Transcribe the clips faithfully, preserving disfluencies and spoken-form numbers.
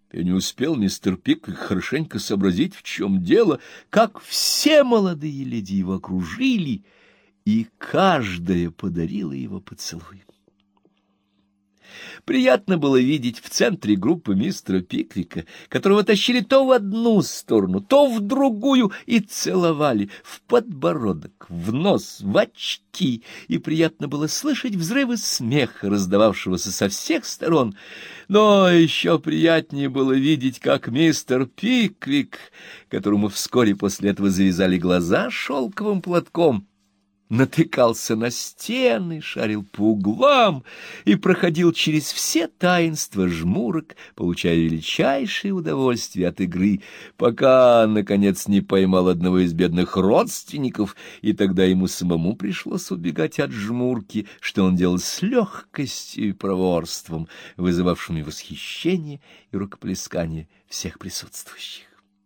И не успел мистер Пиквик хорошенько сообразить, в чем дело, как все молодые леди его окружили, и каждая подарила его поцелуй. Приятно было видеть в центре группы мистера Пиквика, которого тащили то в одну сторону, то в другую, и целовали в подбородок, в нос, в очки, и приятно было слышать взрывы смеха, раздававшегося со всех сторон. Но еще приятнее было видеть, как мистер Пиквик, которому вскоре после этого завязали глаза шелковым платком, натыкался на стены, шарил по углам и проходил через все таинства жмурок, получая величайшее удовольствие от игры, пока, наконец, не поймал одного из бедных родственников, и тогда ему самому пришлось убегать от жмурки, что он делал с легкостью и проворством, вызывавшими восхищение и рукоплескание всех присутствующих.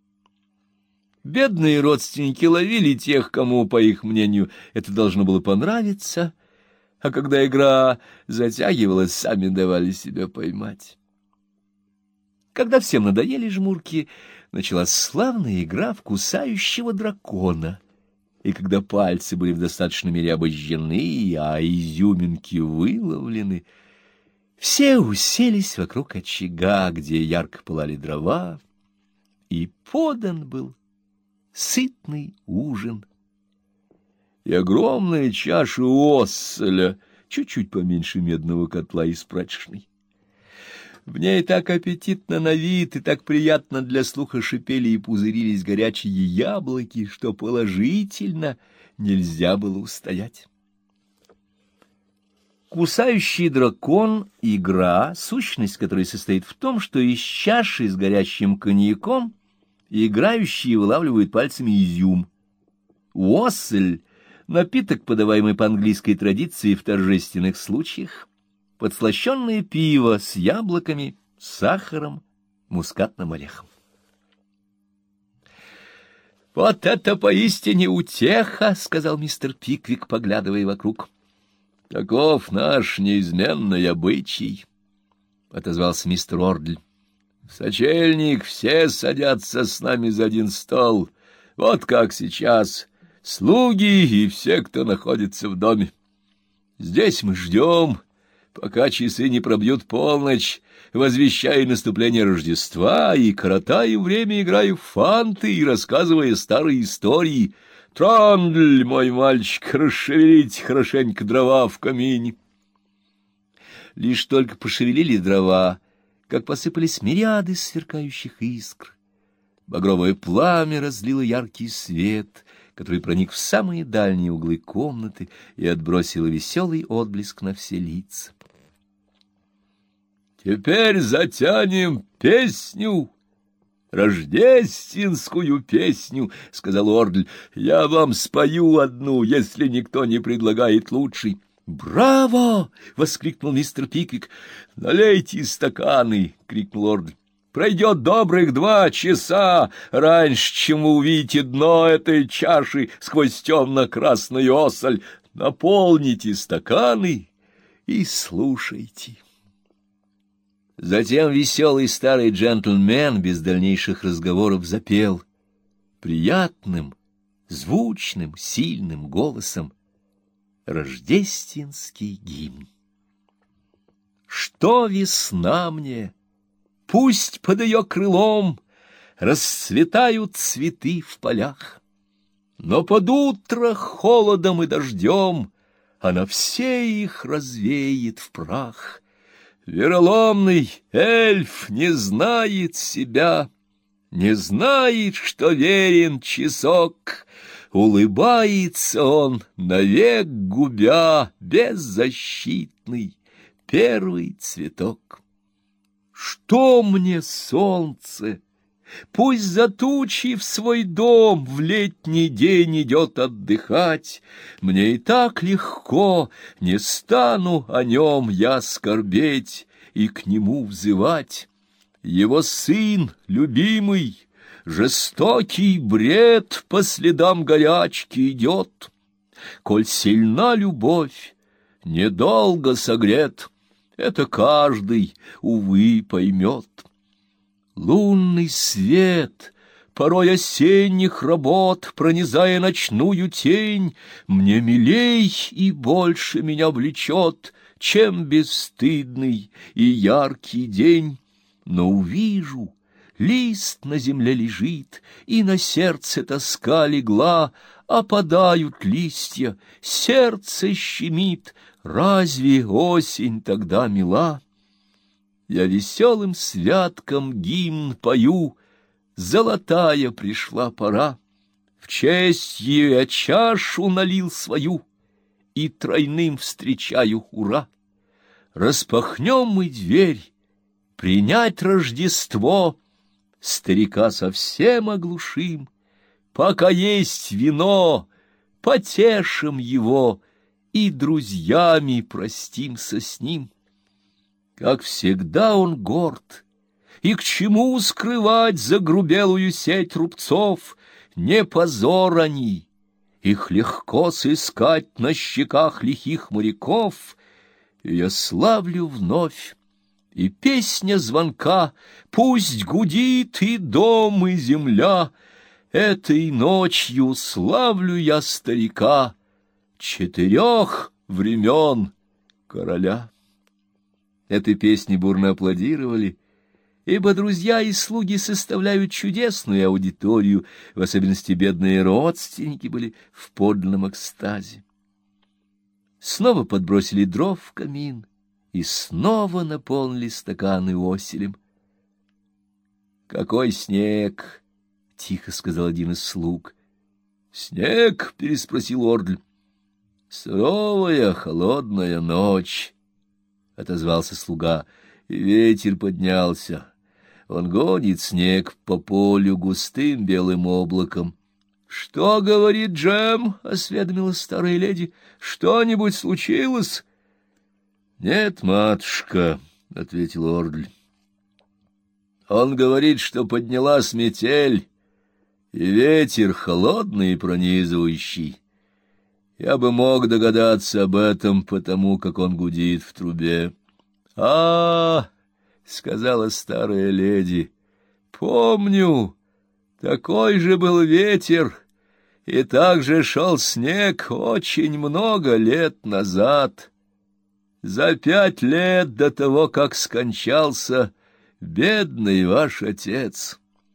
Бедные родственники ловили тех, кому, по их мнению, это должно было понравиться, а когда игра затягивалась, сами давали себя поймать. Когда всем надоели жмурки, началась славная игра в кусающего дракона, и когда пальцы были в достаточной мере обожжены, а изюминки выловлены, все уселись вокруг очага, где ярко пылали дрова, и подан был сытный ужин. И огромная чаша осселя, чуть-чуть поменьше медного котла из прачечной. В ней так аппетитно на вид и так приятно для слуха шипели и пузырились горячие яблоки, что положительно нельзя было устоять. Кусающий дракон — игра, сущность которой состоит в том, что из чаши с горячим коньяком играющие вылавливают пальцами изюм. Уоссель — напиток, подаваемый по английской традиции в торжественных случаях, подслащенное пиво с яблоками, сахаром, мускатным орехом. — Вот это поистине утеха! — сказал мистер Пиквик, поглядывая вокруг. — Таков наш неизменный обычай, — отозвался мистер Ордль. В сочельник все садятся с нами за один стол, вот как сейчас, слуги и все, кто находится в доме. Здесь мы ждем, пока часы не пробьют полночь, возвещая наступление Рождества, и коротаем время, играя в фанты и рассказывая старые истории. Трандль, мой мальчик, расшевелить хорошенько дрова в камине. Лишь только пошевелили дрова, как посыпались мириады сверкающих искр. Багровое пламя разлило яркий свет, который проник в самые дальние углы комнаты и отбросило веселый отблеск на все лица. — Теперь затянем песню, рождественскую песню, — сказал Ордль. — Я вам спою одну, если никто не предлагает лучшей. «Браво!» — воскликнул мистер Пиквик. «Налейте стаканы!» — крикнул Ордль. «Пройдет добрых два часа, раньше, чем вы увидите дно этой чаши сквозь темно-красный осоль. Наполните стаканы и слушайте». Затем веселый старый джентльмен без дальнейших разговоров запел приятным, звучным, сильным голосом рождественский гимн. Что весна мне, пусть под ее крылом расцветают цветы в полях, но под утро холодом и дождем она все их развеет в прах. Вероломный эльф не знает себя, не знает, что верен часок. Улыбается он, навек губя беззащитный первый цветок. Что мне солнце? Пусть за тучи в свой дом в летний день идет отдыхать. Мне и так легко, не стану о нем я скорбеть и к нему взывать. Его сын, любимый, жестокий бред по следам горячки идет. Коль сильна любовь, недолго согрет, это каждый, увы, поймет. лунный свет, порой осенних работ, пронизая ночную тень, мне милей и больше меня влечет, чем бесстыдный и яркий день. Но увижу, лист на земле лежит, и на сердце тоска легла, опадают листья, сердце щемит, разве осень тогда мила? Я веселым святком гимн пою, золотая пришла пора. В честь ее я чашу налил свою и тройным встречаю ура. Распахнем мы дверь, принять Рождество, старика совсем оглушим, пока есть вино, потешим его и друзьями простимся с ним. Как всегда он горд, и к чему скрывать загрубелую сеть рубцов? Не позор они, их легко сыскать на щеках лихих моряков. И я славлю вновь, и песня звонка пусть гудит и дом, и земля. Этой ночью славлю я старика, четырех времен короля. Этой песне бурно аплодировали, ибо друзья и слуги составляют чудесную аудиторию, в особенности бедные родственники были в подлинном экстазе. Снова подбросили дров в камин, и снова наполнили стаканы оселем. «Какой снег!» — тихо сказал один из слуг. «Снег?» — переспросил Ордль. «Суровая, холодная ночь», — отозвался слуга, — «и ветер поднялся. Он гонит снег по полю густым белым облаком». «Что говорит Джем?» — осведомилась старая леди. «Что-нибудь случилось?» «Нет, матушка», — ответил Ордль. «Он говорит, что поднялась метель, и ветер холодный и пронизывающий. Я бы мог догадаться об этом, потому как он гудит в трубе». «А, — сказала старая леди, — помню, такой же был ветер, и так же шел снег очень много лет назад, за пять лет до того, как скончался бедный ваш отец.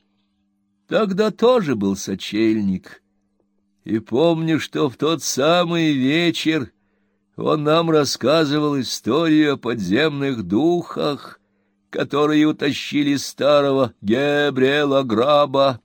Тогда тоже был сочельник, и помню, что в тот самый вечер он нам рассказывал историю о подземных духах, которые утащили старого Гебриэла Граба.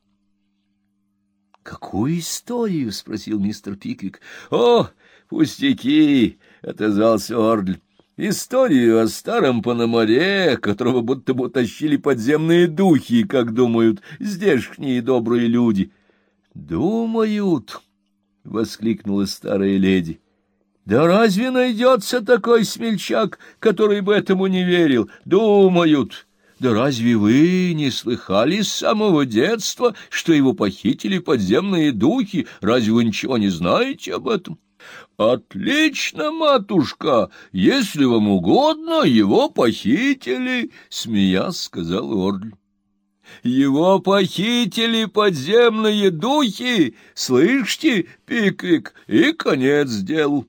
«Какую историю?» — спросил мистер Пиквик. «О, пустяки!» — отозвался Ордль. «Историю о старом Пономаре, которого будто бы утащили подземные духи, как думают здешние добрые люди». «Думают!» — воскликнула старая леди. «Да разве найдется такой смельчак, который бы этому не верил? Думают! Да разве вы не слыхали с самого детства, что его похитили подземные духи? Разве вы ничего не знаете об этом?» «Отлично, матушка! Если вам угодно, его похитили!» — смеясь сказал Ордль. «Его похитили подземные духи! Слышите, Пиквик, и конец делу!»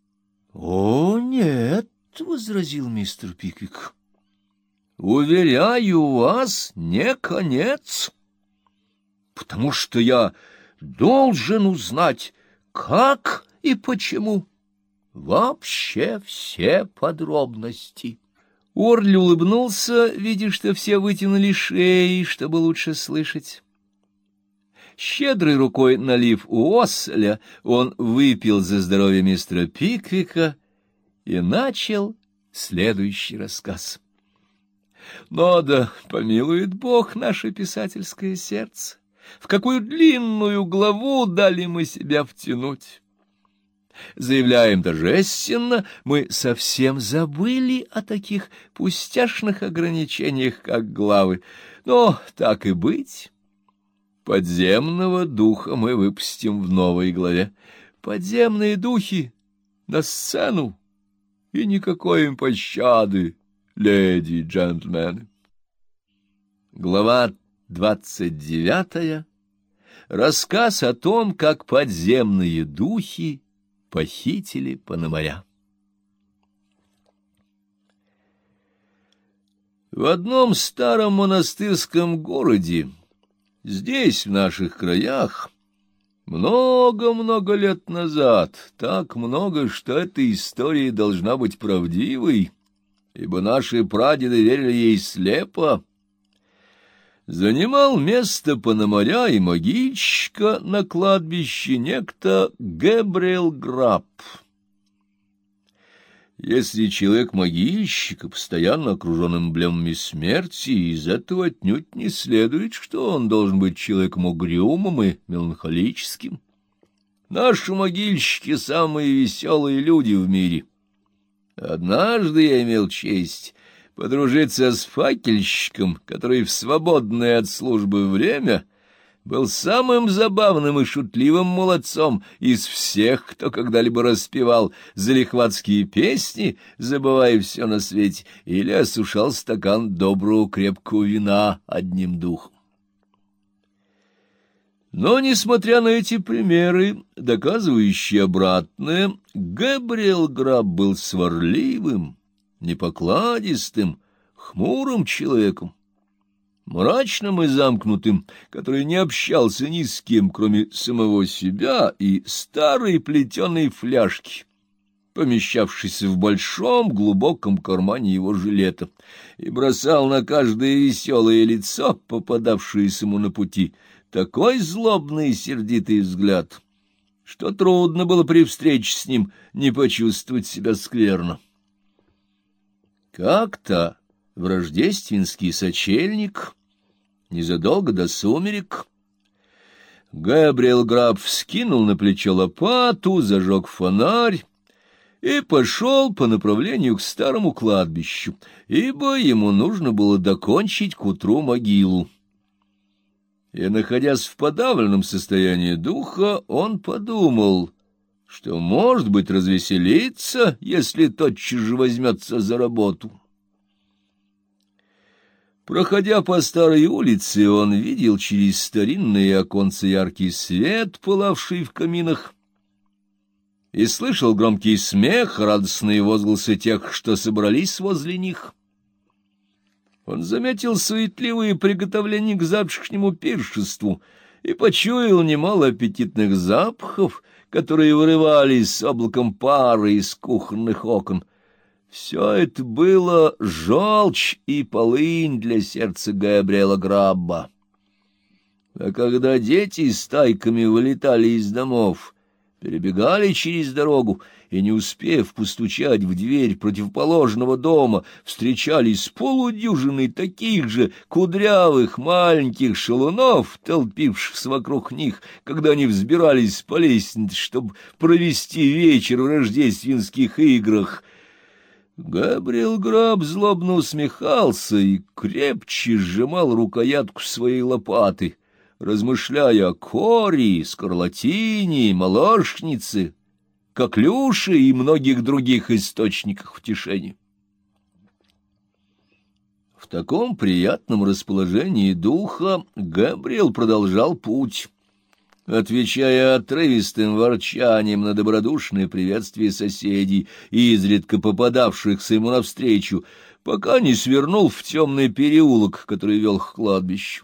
«О, нет!» — возразил мистер Пиквик. «Уверяю вас, не конец, потому что я должен узнать, как и почему. Вообще все подробности». Орли улыбнулся, видя, что все вытянули шеи, чтобы лучше слышать. Щедрой рукой налив у Осля, он выпил за здоровье мистера Пиквика и начал следующий рассказ. Но да помилует Бог наше писательское сердце, в какую длинную главу дали мы себя втянуть. Заявляем торжественно, мы совсем забыли о таких пустяшных ограничениях, как главы. Но так и быть, подземного духа мы выпустим в новой главе. Подземные духи на сцену, и никакой им пощады, леди и джентльмены. Глава двадцать девятая. Рассказ о том, как подземные духи похитили Пономаря. В одном старом монастырском городе, здесь, в наших краях, много-много лет назад, так много, что эта история должна быть правдивой, ибо наши прадеды верили ей слепо, занимал место Пономаря и могильщика на кладбище некто Гэбриэл Граб. Если человек-могильщик постоянно окружен эмблемами смерти, из этого отнюдь не следует, что он должен быть человеком угрюмым и меланхолическим. Наши могильщики — самые веселые люди в мире. Однажды я имел честь подружиться с факельщиком, который в свободное от службы время был самым забавным и шутливым молодцом из всех, кто когда-либо распевал залихватские песни, забывая все на свете, или осушал стакан доброго крепкого вина одним духом. Но, несмотря на эти примеры, доказывающие обратное, Гэбриэл Граб был сварливым, непокладистым, хмурым человеком, мрачным и замкнутым, который не общался ни с кем, кроме самого себя и старой плетеной фляжки, помещавшейся в большом глубоком кармане его жилета, и бросал на каждое веселое лицо, попадавшееся ему на пути, такой злобный и сердитый взгляд, что трудно было при встрече с ним не почувствовать себя скверно. Как-то в рождественский сочельник, незадолго до сумерек, Гэбриэл Граб вскинул на плечо лопату, зажег фонарь и пошел по направлению к старому кладбищу, ибо ему нужно было докончить к утру могилу. И, находясь в подавленном состоянии духа, он подумал, что, может быть, развеселиться, если тотчас же возьмется за работу. Проходя по старой улице, он видел через старинные оконца яркий свет, пылавший в каминах, и слышал громкий смех, радостные возгласы тех, что собрались возле них. Он заметил суетливые приготовления к завтрашнему пиршеству и почуял немало аппетитных запахов, которые вырывались с облаком пары из кухонных окон. Все это было желчь и полынь для сердца Гэбриэла Грабба. А когда дети стайками вылетали из домов, перебегали через дорогу и, не успев постучать в дверь противоположного дома, встречались с полудюжиной таких же кудрявых маленьких шалунов, толпившихся вокруг них, когда они взбирались по лестнице, чтобы провести вечер в рождественских играх, Гэбриэл Граб злобно усмехался и крепче сжимал рукоятку своей лопаты, размышляя о коре, скарлатине, молочнице, коклюше и многих других источниках утешения. В таком приятном расположении духа Гэбриэл продолжал путь, отвечая отрывистым ворчанием на добродушное приветствие соседей, изредка попадавшихся ему навстречу, пока не свернул в темный переулок, который вел к кладбищу.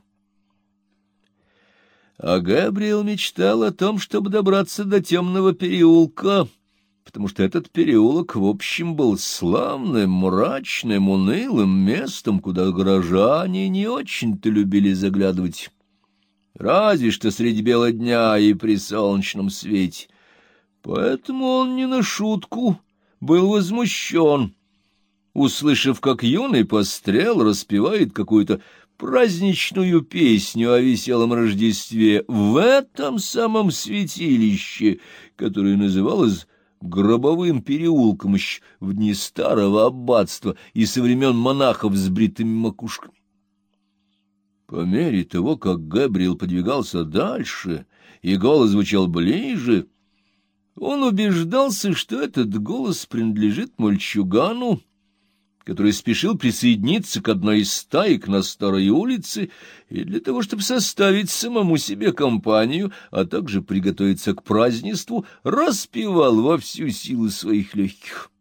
А Гэбриэл мечтал о том, чтобы добраться до темного переулка, потому что этот переулок, в общем, был славным, мрачным, унылым местом, куда горожане не очень-то любили заглядывать, разве что средь бела дня и при солнечном свете. Поэтому он не на шутку был возмущен, услышав, как юный пострел распевает какую-то праздничную песню о веселом Рождестве в этом самом святилище, которое называлось Гробовым переулком еще в дни старого аббатства и со времен монахов с бритыми макушками. По мере того, как Гэбриэл подвигался дальше, и голос звучал ближе, он убеждался, что этот голос принадлежит мальчугану, который спешил присоединиться к одной из стаек на старой улице и для того, чтобы составить самому себе компанию, а также приготовиться к празднеству, распевал во всю силу своих легких.